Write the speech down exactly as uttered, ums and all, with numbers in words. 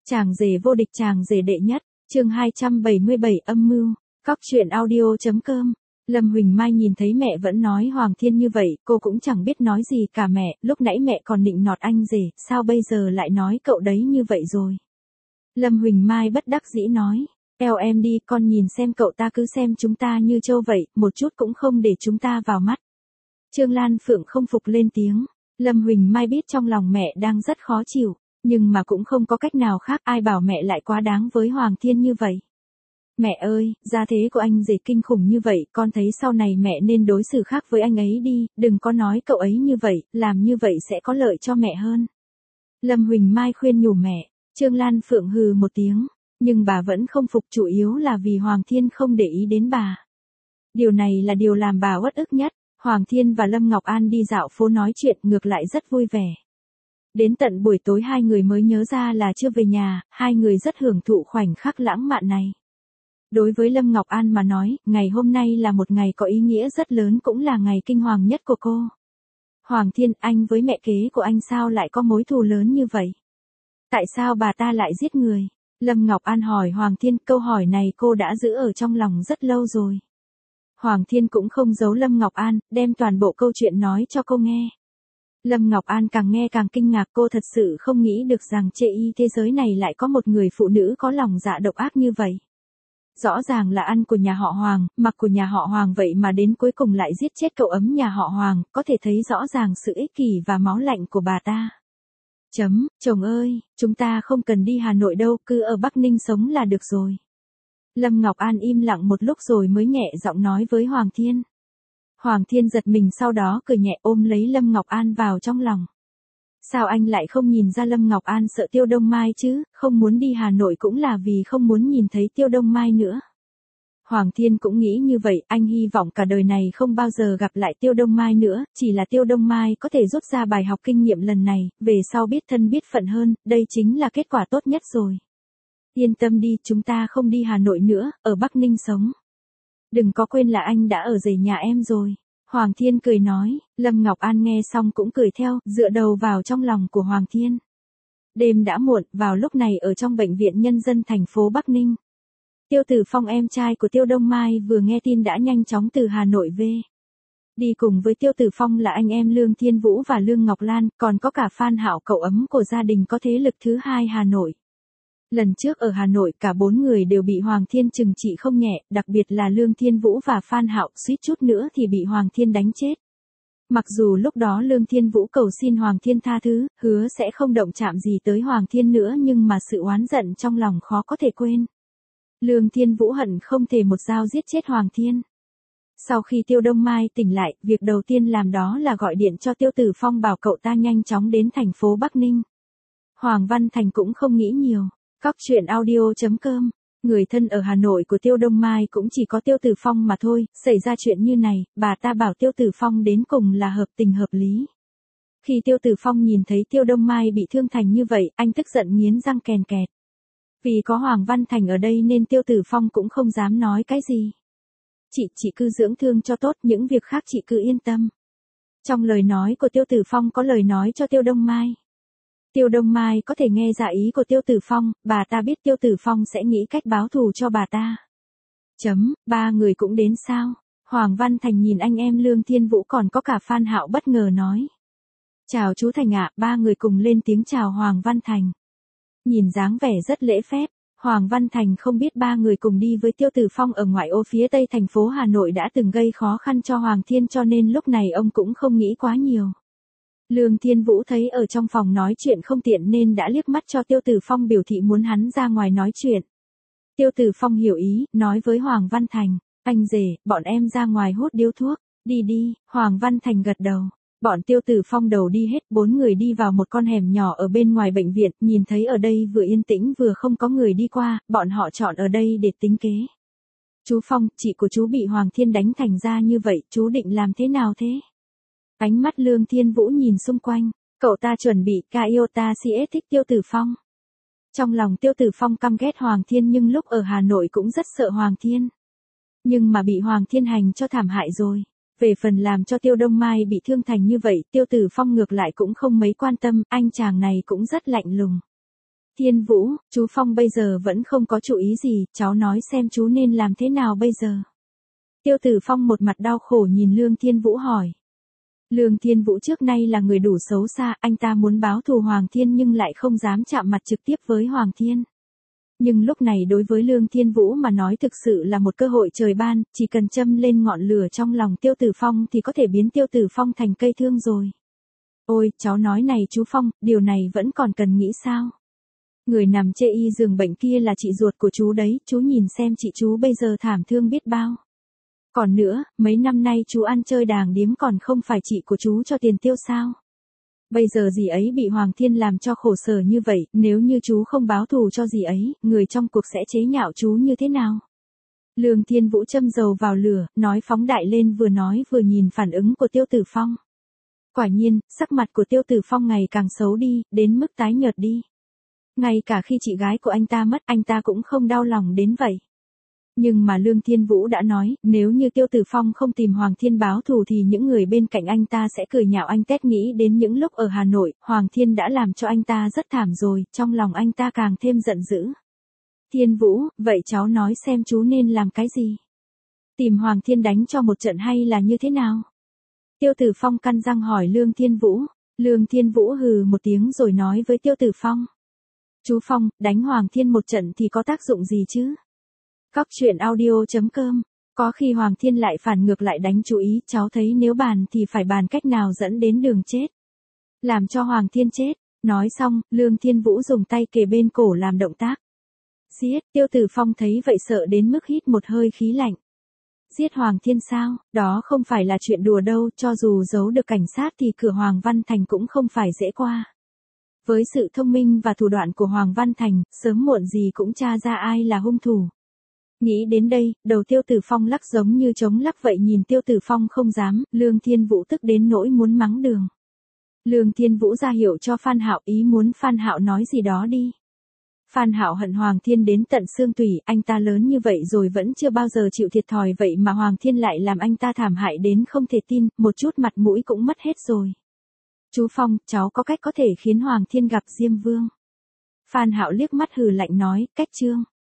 Chàng rể vô địch, chàng rể đệ nhất, chương hai trăm bảy mươi bảy âm mưu, cóc truyện audio.com. Lâm Huỳnh Mai nhìn thấy mẹ vẫn nói Hoàng Thiên như vậy, cô cũng chẳng biết nói gì cả. Mẹ, lúc nãy mẹ còn nịnh nọt anh rể, sao bây giờ lại nói cậu đấy như vậy rồi? Lâm Huỳnh Mai bất đắc dĩ nói, eo em đi, con nhìn xem cậu ta cứ xem chúng ta như trâu vậy, một chút cũng không để chúng ta vào mắt. Trương Lan Phượng không phục lên tiếng. Lâm Huỳnh Mai biết trong lòng mẹ đang rất khó chịu, nhưng mà cũng không có cách nào khác, ai bảo mẹ lại quá đáng với Hoàng Thiên như vậy. Mẹ ơi, gia thế của anh rể kinh khủng như vậy, con thấy sau này mẹ nên đối xử khác với anh ấy đi, đừng có nói cậu ấy như vậy, làm như vậy sẽ có lợi cho mẹ hơn. Lâm Huỳnh Mai khuyên nhủ mẹ. Trương Lan Phượng hừ một tiếng, nhưng bà vẫn không phục, chủ yếu là vì Hoàng Thiên không để ý đến bà. Điều này là điều làm bà uất ức nhất. Hoàng Thiên và Lâm Ngọc An đi dạo phố nói chuyện ngược lại rất vui vẻ. Đến tận buổi tối hai người mới nhớ ra là chưa về nhà, hai người rất hưởng thụ khoảnh khắc lãng mạn này. Đối với Lâm Ngọc An mà nói, ngày hôm nay là một ngày có ý nghĩa rất lớn, cũng là ngày kinh hoàng nhất của cô. Hoàng Thiên, anh với mẹ kế của anh sao lại có mối thù lớn như vậy? Tại sao bà ta lại giết người? Lâm Ngọc An hỏi Hoàng Thiên, câu hỏi này cô đã giữ ở trong lòng rất lâu rồi. Hoàng Thiên cũng không giấu Lâm Ngọc An, đem toàn bộ câu chuyện nói cho cô nghe. Lâm Ngọc An càng nghe càng kinh ngạc, cô thật sự không nghĩ được rằng trên thế giới này lại có một người phụ nữ có lòng dạ độc ác như vậy. Rõ ràng là ăn của nhà họ Hoàng, mặc của nhà họ Hoàng, vậy mà đến cuối cùng lại giết chết cậu ấm nhà họ Hoàng, có thể thấy rõ ràng sự ích kỷ và máu lạnh của bà ta. Chấm, chồng ơi, chúng ta không cần đi Hà Nội đâu, cứ ở Bắc Ninh sống là được rồi. Lâm Ngọc An im lặng một lúc rồi mới nhẹ giọng nói với Hoàng Thiên. Hoàng Thiên giật mình, sau đó cười nhẹ ôm lấy Lâm Ngọc An vào trong lòng. Sao anh lại không nhìn ra Lâm Ngọc An sợ Tiêu Đông Mai chứ, không muốn đi Hà Nội cũng là vì không muốn nhìn thấy Tiêu Đông Mai nữa. Hoàng Thiên cũng nghĩ như vậy, anh hy vọng cả đời này không bao giờ gặp lại Tiêu Đông Mai nữa, chỉ là Tiêu Đông Mai có thể rút ra bài học kinh nghiệm lần này, về sau biết thân biết phận hơn, đây chính là kết quả tốt nhất rồi. Yên tâm đi, chúng ta không đi Hà Nội nữa, ở Bắc Ninh sống. Đừng có quên là anh đã ở rể nhà em rồi. Hoàng Thiên cười nói. Lâm Ngọc An nghe xong cũng cười theo, dựa đầu vào trong lòng của Hoàng Thiên. Đêm đã muộn, vào lúc này ở trong bệnh viện nhân dân thành phố Bắc Ninh. Tiêu Tử Phong, em trai của Tiêu Đông Mai, vừa nghe tin đã nhanh chóng từ Hà Nội về. Đi cùng với Tiêu Tử Phong là anh em Lương Thiên Vũ và Lương Ngọc Lan, còn có cả Phan Hạo, cậu ấm của gia đình có thế lực thứ hai Hà Nội. Lần trước ở Hà Nội cả bốn người đều bị Hoàng Thiên trừng trị không nhẹ, đặc biệt là Lương Thiên Vũ và Phan Hạo, suýt chút nữa thì bị Hoàng Thiên đánh chết. Mặc dù lúc đó Lương Thiên Vũ cầu xin Hoàng Thiên tha thứ, hứa sẽ không động chạm gì tới Hoàng Thiên nữa, nhưng mà sự oán giận trong lòng khó có thể quên. Lương Thiên Vũ hận không thể một dao giết chết Hoàng Thiên. Sau khi Tiêu Đông Mai tỉnh lại, việc đầu tiên làm đó là gọi điện cho Tiêu Tử Phong bảo cậu ta nhanh chóng đến thành phố Bắc Ninh. Hoàng Văn Thành cũng không nghĩ nhiều. Cóc truyện audio.com. Người thân ở Hà Nội của Tiêu Đông Mai cũng chỉ có Tiêu Tử Phong mà thôi, xảy ra chuyện như này, bà ta bảo Tiêu Tử Phong đến cùng là hợp tình hợp lý. Khi Tiêu Tử Phong nhìn thấy Tiêu Đông Mai bị thương thành như vậy, anh tức giận nghiến răng kèn kẹt. Vì có Hoàng Văn Thành ở đây nên Tiêu Tử Phong cũng không dám nói cái gì. Chị, chị cứ dưỡng thương cho tốt, những việc khác chị cứ yên tâm. Trong lời nói của Tiêu Tử Phong có lời nói cho Tiêu Đông Mai. Tiêu Đông Mai có thể nghe ra ý của Tiêu Tử Phong, bà ta biết Tiêu Tử Phong sẽ nghĩ cách báo thù cho bà ta. Chấm, ba người cũng đến sao? Hoàng Văn Thành nhìn anh em Lương Thiên Vũ còn có cả Phan Hạo bất ngờ nói. Chào chú Thành ạ, ba người cùng lên tiếng chào Hoàng Văn Thành. Nhìn dáng vẻ rất lễ phép, Hoàng Văn Thành không biết ba người cùng đi với Tiêu Tử Phong ở ngoại ô phía tây thành phố Hà Nội đã từng gây khó khăn cho Hoàng Thiên, cho nên lúc này ông cũng không nghĩ quá nhiều. Lương Thiên Vũ thấy ở trong phòng nói chuyện không tiện nên đã liếc mắt cho Tiêu Tử Phong biểu thị muốn hắn ra ngoài nói chuyện. Tiêu Tử Phong hiểu ý, nói với Hoàng Văn Thành, anh rể, bọn em ra ngoài hút điếu thuốc, đi đi. Hoàng Văn Thành gật đầu. Bọn Tiêu Tử Phong đầu đi hết, bốn người đi vào một con hẻm nhỏ ở bên ngoài bệnh viện, nhìn thấy ở đây vừa yên tĩnh vừa không có người đi qua, bọn họ chọn ở đây để tính kế. Chú Phong, chị của chú bị Hoàng Thiên đánh thành ra như vậy, chú định làm thế nào thế? Ánh mắt Lương Thiên Vũ nhìn xung quanh, cậu ta chuẩn bị Kaiota siết thích Tiêu Tử Phong. Trong lòng Tiêu Tử Phong căm ghét Hoàng Thiên nhưng lúc ở Hà Nội cũng rất sợ Hoàng Thiên. Nhưng mà bị Hoàng Thiên hành cho thảm hại rồi. Về phần làm cho Tiêu Đông Mai bị thương thành như vậy, Tiêu Tử Phong ngược lại cũng không mấy quan tâm, anh chàng này cũng rất lạnh lùng. Thiên Vũ, chú Phong bây giờ vẫn không có chủ ý gì, cháu nói xem chú nên làm thế nào bây giờ. Tiêu Tử Phong một mặt đau khổ nhìn Lương Thiên Vũ hỏi. Lương Thiên Vũ trước nay là người đủ xấu xa, anh ta muốn báo thù Hoàng Thiên nhưng lại không dám chạm mặt trực tiếp với Hoàng Thiên. Nhưng lúc này đối với Lương Thiên Vũ mà nói thực sự là một cơ hội trời ban, chỉ cần châm lên ngọn lửa trong lòng Tiêu Tử Phong thì có thể biến Tiêu Tử Phong thành cây thương rồi. Ôi, cháu nói này chú Phong, điều này vẫn còn cần nghĩ sao? Người nằm chê y giường bệnh kia là chị ruột của chú đấy, chú nhìn xem chị chú bây giờ thảm thương biết bao. Còn nữa, mấy năm nay chú ăn chơi đàng điếm còn không phải chị của chú cho tiền tiêu sao? Bây giờ dì ấy bị Hoàng Thiên làm cho khổ sở như vậy, nếu như chú không báo thù cho dì ấy, người trong cuộc sẽ chế nhạo chú như thế nào? Lương Thiên Vũ châm dầu vào lửa, nói phóng đại lên vừa nói vừa nhìn phản ứng của Tiêu Tử Phong. Quả nhiên, sắc mặt của Tiêu Tử Phong ngày càng xấu đi, đến mức tái nhợt đi. Ngay cả khi chị gái của anh ta mất, anh ta cũng không đau lòng đến vậy. Nhưng mà Lương Thiên Vũ đã nói, nếu như Tiêu Tử Phong không tìm Hoàng Thiên báo thù thì những người bên cạnh anh ta sẽ cười nhạo anh tét. Nghĩ đến những lúc ở Hà Nội, Hoàng Thiên đã làm cho anh ta rất thảm rồi, trong lòng anh ta càng thêm giận dữ. Thiên Vũ, vậy cháu nói xem chú nên làm cái gì? Tìm Hoàng Thiên đánh cho một trận hay là như thế nào? Tiêu Tử Phong căn răng hỏi Lương Thiên Vũ. Lương Thiên Vũ hừ một tiếng rồi nói với Tiêu Tử Phong. Chú Phong, đánh Hoàng Thiên một trận thì có tác dụng gì chứ? Cóc truyện audio chấm com. Có khi Hoàng Thiên lại phản ngược lại đánh chú ý, cháu thấy nếu bàn thì phải bàn cách nào dẫn đến đường chết. Làm cho Hoàng Thiên chết. Nói xong, Lương Thiên Vũ dùng tay kề bên cổ làm động tác. Giết, Tiêu Tử Phong thấy vậy sợ đến mức hít một hơi khí lạnh. Giết Hoàng Thiên sao, đó không phải là chuyện đùa đâu, cho dù giấu được cảnh sát thì cửa Hoàng Văn Thành cũng không phải dễ qua. Với sự thông minh và thủ đoạn của Hoàng Văn Thành, sớm muộn gì cũng tra ra ai là hung thủ. Nghĩ đến đây, đầu Tiêu Tử Phong lắc giống như trống lắc vậy, nhìn Tiêu Tử Phong không dám, Lương Thiên Vũ tức đến nỗi muốn mắng đường. Lương Thiên Vũ ra hiệu cho Phan Hạo, ý muốn Phan Hạo nói gì đó đi. Phan Hạo hận Hoàng Thiên đến tận xương tủy, anh ta lớn như vậy rồi vẫn chưa bao giờ chịu thiệt thòi vậy mà Hoàng Thiên lại làm anh ta thảm hại đến không thể tin, một chút mặt mũi cũng mất hết rồi. Chú Phong, cháu có cách có thể khiến Hoàng Thiên gặp Diêm Vương. Phan Hạo liếc mắt hừ lạnh nói, cách chương.